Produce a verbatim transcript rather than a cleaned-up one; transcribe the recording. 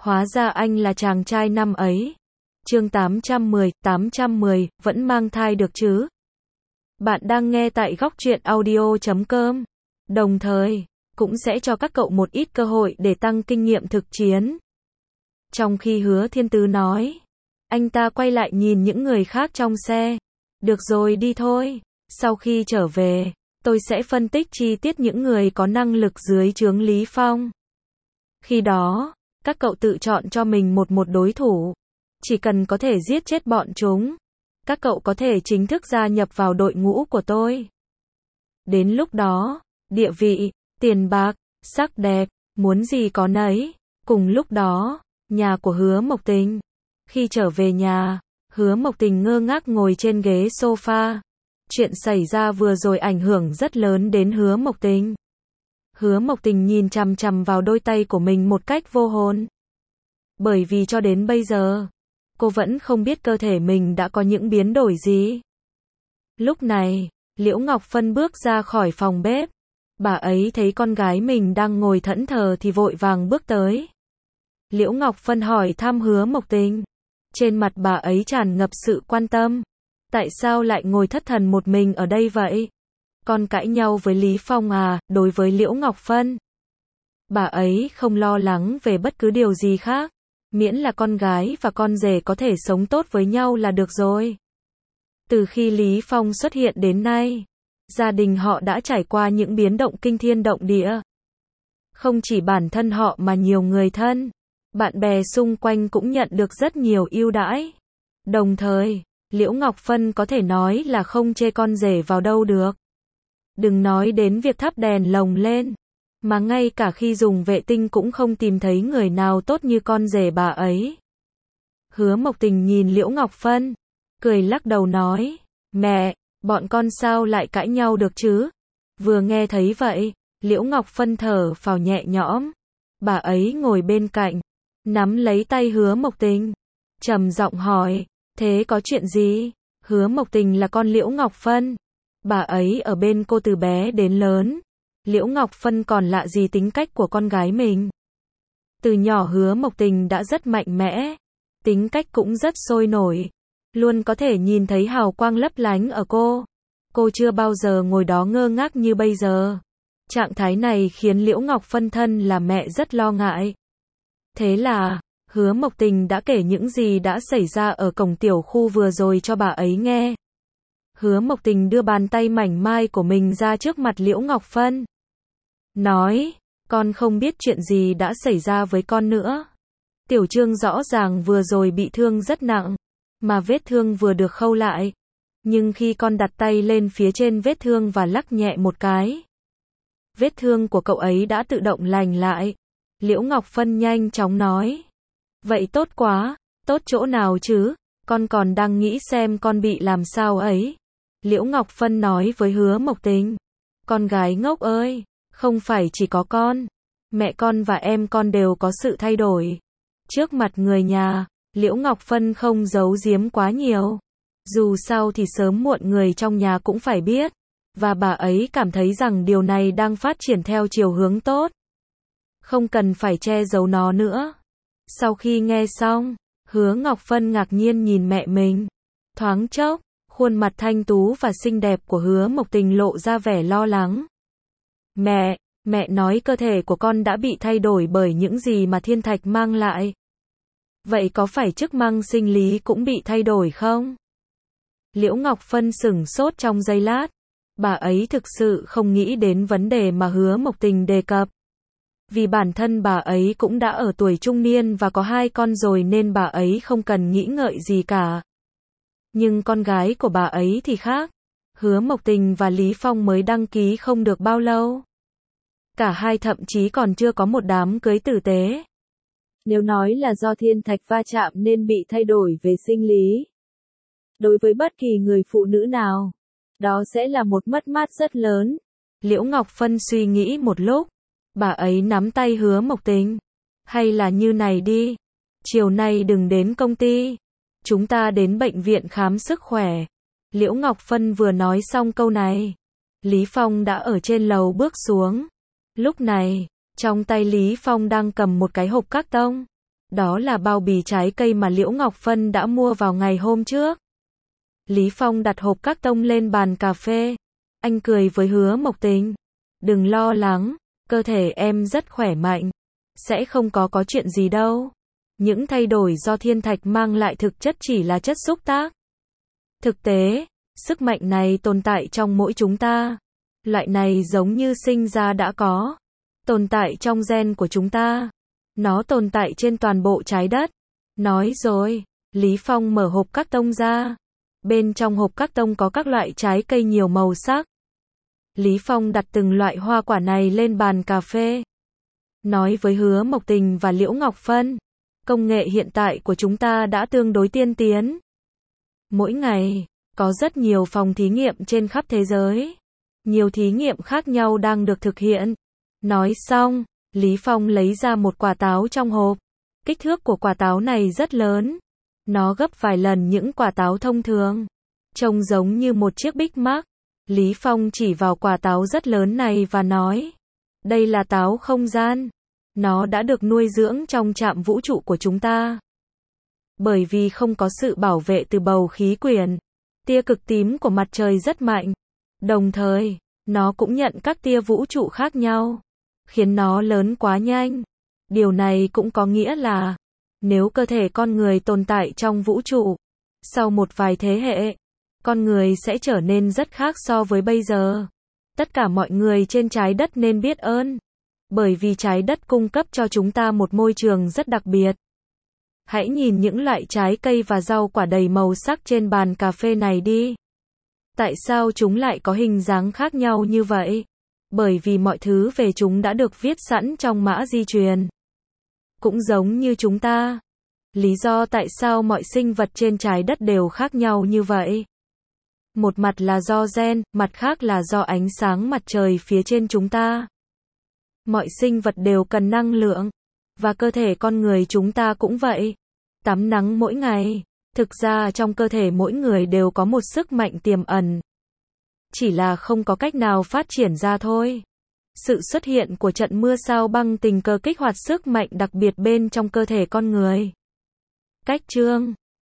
Hóa ra anh là chàng trai năm ấy. Chương tám trăm mười, tám trăm mười, vẫn mang thai được chứ? Bạn đang nghe tại góc truyện audio chấm com. Đồng thời, cũng sẽ cho các cậu một ít cơ hội để tăng kinh nghiệm thực chiến. Trong khi Hứa Thiên Tứ nói, anh ta quay lại nhìn những người khác trong xe. Được rồi, đi thôi. Sau khi trở về, tôi sẽ phân tích chi tiết những người có năng lực dưới trướng Lý Phong. Khi đó, các cậu tự chọn cho mình một một đối thủ. Chỉ cần có thể giết chết bọn chúng, các cậu có thể chính thức gia nhập vào đội ngũ của tôi. Đến lúc đó, địa vị, tiền bạc, sắc đẹp, muốn gì có nấy. Cùng lúc đó, nhà của Hứa Mộc Tình. Khi trở về nhà, Hứa Mộc Tình ngơ ngác ngồi trên ghế sofa. Chuyện xảy ra vừa rồi ảnh hưởng rất lớn đến Hứa Mộc Tình. Hứa Mộc Tình nhìn chằm chằm vào đôi tay của mình một cách vô hồn. Bởi vì cho đến bây giờ, cô vẫn không biết cơ thể mình đã có những biến đổi gì. Lúc này, Liễu Ngọc Phân bước ra khỏi phòng bếp. Bà ấy thấy con gái mình đang ngồi thẫn thờ thì vội vàng bước tới. Liễu Ngọc Phân hỏi thăm Hứa Mộc Tình. Trên mặt bà ấy tràn ngập sự quan tâm. Tại sao lại ngồi thất thần một mình ở đây vậy? Con cãi nhau với Lý Phong à? Đối với Liễu Ngọc Phân, bà ấy không lo lắng về bất cứ điều gì khác. Miễn là con gái và con rể có thể sống tốt với nhau là được rồi. Từ khi Lý Phong xuất hiện đến nay, gia đình họ đã trải qua những biến động kinh thiên động địa. Không chỉ bản thân họ mà nhiều người thân, bạn bè xung quanh cũng nhận được rất nhiều ưu đãi. Đồng thời, Liễu Ngọc Phân có thể nói là không chê con rể vào đâu được. Đừng nói đến việc thắp đèn lồng lên, mà ngay cả khi dùng vệ tinh cũng không tìm thấy người nào tốt như con rể bà ấy. Hứa Mộc Tình nhìn Liễu Ngọc Phân, cười lắc đầu nói, mẹ, bọn con sao lại cãi nhau được chứ? Vừa nghe thấy vậy, Liễu Ngọc Phân thở phào nhẹ nhõm. Bà ấy ngồi bên cạnh, nắm lấy tay Hứa Mộc Tình, trầm giọng hỏi, thế có chuyện gì? Hứa Mộc Tình là con Liễu Ngọc Phân. Bà ấy ở bên cô từ bé đến lớn. Liễu Ngọc Phân còn lạ gì tính cách của con gái mình. Từ nhỏ Hứa Mộc Tình đã rất mạnh mẽ, tính cách cũng rất sôi nổi, luôn có thể nhìn thấy hào quang lấp lánh ở cô. Cô chưa bao giờ ngồi đó ngơ ngác như bây giờ. Trạng thái này khiến Liễu Ngọc Phân thân là mẹ rất lo ngại. Thế là, Hứa Mộc Tình đã kể những gì đã xảy ra ở cổng tiểu khu vừa rồi cho bà ấy nghe. Hứa Mộc Tình đưa bàn tay mảnh mai của mình ra trước mặt Liễu Ngọc Phân. Nói, con không biết chuyện gì đã xảy ra với con nữa. Tiểu Trương rõ ràng vừa rồi bị thương rất nặng, mà vết thương vừa được khâu lại. Nhưng khi con đặt tay lên phía trên vết thương và lắc nhẹ một cái, vết thương của cậu ấy đã tự động lành lại. Liễu Ngọc Phân nhanh chóng nói. Vậy tốt quá, tốt chỗ nào chứ? Con còn đang nghĩ xem con bị làm sao ấy. Liễu Ngọc Phân nói với Hứa Mộc Tình. Con gái ngốc ơi, không phải chỉ có con, mẹ con và em con đều có sự thay đổi. Trước mặt người nhà, Liễu Ngọc Phân không giấu giếm quá nhiều. Dù sao thì sớm muộn người trong nhà cũng phải biết. Và bà ấy cảm thấy rằng điều này đang phát triển theo chiều hướng tốt. Không cần phải che giấu nó nữa. Sau khi nghe xong, Hứa Ngọc Phân ngạc nhiên nhìn mẹ mình. Thoáng chốc, khuôn mặt thanh tú và xinh đẹp của Hứa Mộc Tình lộ ra vẻ lo lắng. Mẹ, mẹ nói cơ thể của con đã bị thay đổi bởi những gì mà thiên thạch mang lại. Vậy có phải chức năng sinh lý cũng bị thay đổi không? Liễu Ngọc Phân sửng sốt trong giây lát. Bà ấy thực sự không nghĩ đến vấn đề mà Hứa Mộc Tình đề cập. Vì bản thân bà ấy cũng đã ở tuổi trung niên và có hai con rồi nên bà ấy không cần nghĩ ngợi gì cả. Nhưng con gái của bà ấy thì khác. Hứa Mộc Tình và Lý Phong mới đăng ký không được bao lâu. Cả hai thậm chí còn chưa có một đám cưới tử tế. Nếu nói là do thiên thạch va chạm nên bị thay đổi về sinh lý, đối với bất kỳ người phụ nữ nào, đó sẽ là một mất mát rất lớn. Liễu Ngọc Phân suy nghĩ một lúc. Bà ấy nắm tay Hứa Mộc Tình. Hay là như này đi. Chiều nay đừng đến công ty. Chúng ta đến bệnh viện khám sức khỏe. Liễu Ngọc Phân vừa nói xong câu này, Lý Phong đã ở trên lầu bước xuống. Lúc này, trong tay Lý Phong đang cầm một cái hộp các tông. Đó là bao bì trái cây mà Liễu Ngọc Phân đã mua vào ngày hôm trước. Lý Phong đặt hộp các tông lên bàn cà phê. Anh cười với Hứa Mộc Tình. Đừng lo lắng, cơ thể em rất khỏe mạnh. Sẽ không có có chuyện gì đâu. Những thay đổi do thiên thạch mang lại thực chất chỉ là chất xúc tác. Thực tế, sức mạnh này tồn tại trong mỗi chúng ta. Loại này giống như sinh ra đã có. Tồn tại trong gen của chúng ta. Nó tồn tại trên toàn bộ trái đất. Nói rồi, Lý Phong mở hộp các tông ra. Bên trong hộp các tông có các loại trái cây nhiều màu sắc. Lý Phong đặt từng loại hoa quả này lên bàn cà phê. Nói với Hứa Mộc Tình và Liễu Ngọc Phân. Công nghệ hiện tại của chúng ta đã tương đối tiên tiến. Mỗi ngày, có rất nhiều phòng thí nghiệm trên khắp thế giới. Nhiều thí nghiệm khác nhau đang được thực hiện. Nói xong, Lý Phong lấy ra một quả táo trong hộp. Kích thước của quả táo này rất lớn. Nó gấp vài lần những quả táo thông thường. Trông giống như một chiếc Big Mac. Lý Phong chỉ vào quả táo rất lớn này và nói. Đây là táo không gian. Nó đã được nuôi dưỡng trong trạm vũ trụ của chúng ta. Bởi vì không có sự bảo vệ từ bầu khí quyển, tia cực tím của mặt trời rất mạnh. Đồng thời, nó cũng nhận các tia vũ trụ khác nhau, khiến nó lớn quá nhanh. Điều này cũng có nghĩa là, nếu cơ thể con người tồn tại trong vũ trụ, sau một vài thế hệ, con người sẽ trở nên rất khác so với bây giờ. Tất cả mọi người trên trái đất nên biết ơn. Bởi vì trái đất cung cấp cho chúng ta một môi trường rất đặc biệt. Hãy nhìn những loại trái cây và rau quả đầy màu sắc trên bàn cà phê này đi. Tại sao chúng lại có hình dáng khác nhau như vậy? Bởi vì mọi thứ về chúng đã được viết sẵn trong mã di truyền. Cũng giống như chúng ta. Lý do tại sao mọi sinh vật trên trái đất đều khác nhau như vậy? Một mặt là do gen, mặt khác là do ánh sáng mặt trời phía trên chúng ta. Mọi sinh vật đều cần năng lượng. Và cơ thể con người chúng ta cũng vậy. Tắm nắng mỗi ngày. Thực ra trong cơ thể mỗi người đều có một sức mạnh tiềm ẩn. Chỉ là không có cách nào phát triển ra thôi. Sự xuất hiện của trận mưa sao băng tình cờ kích hoạt sức mạnh đặc biệt bên trong cơ thể con người. Cách chương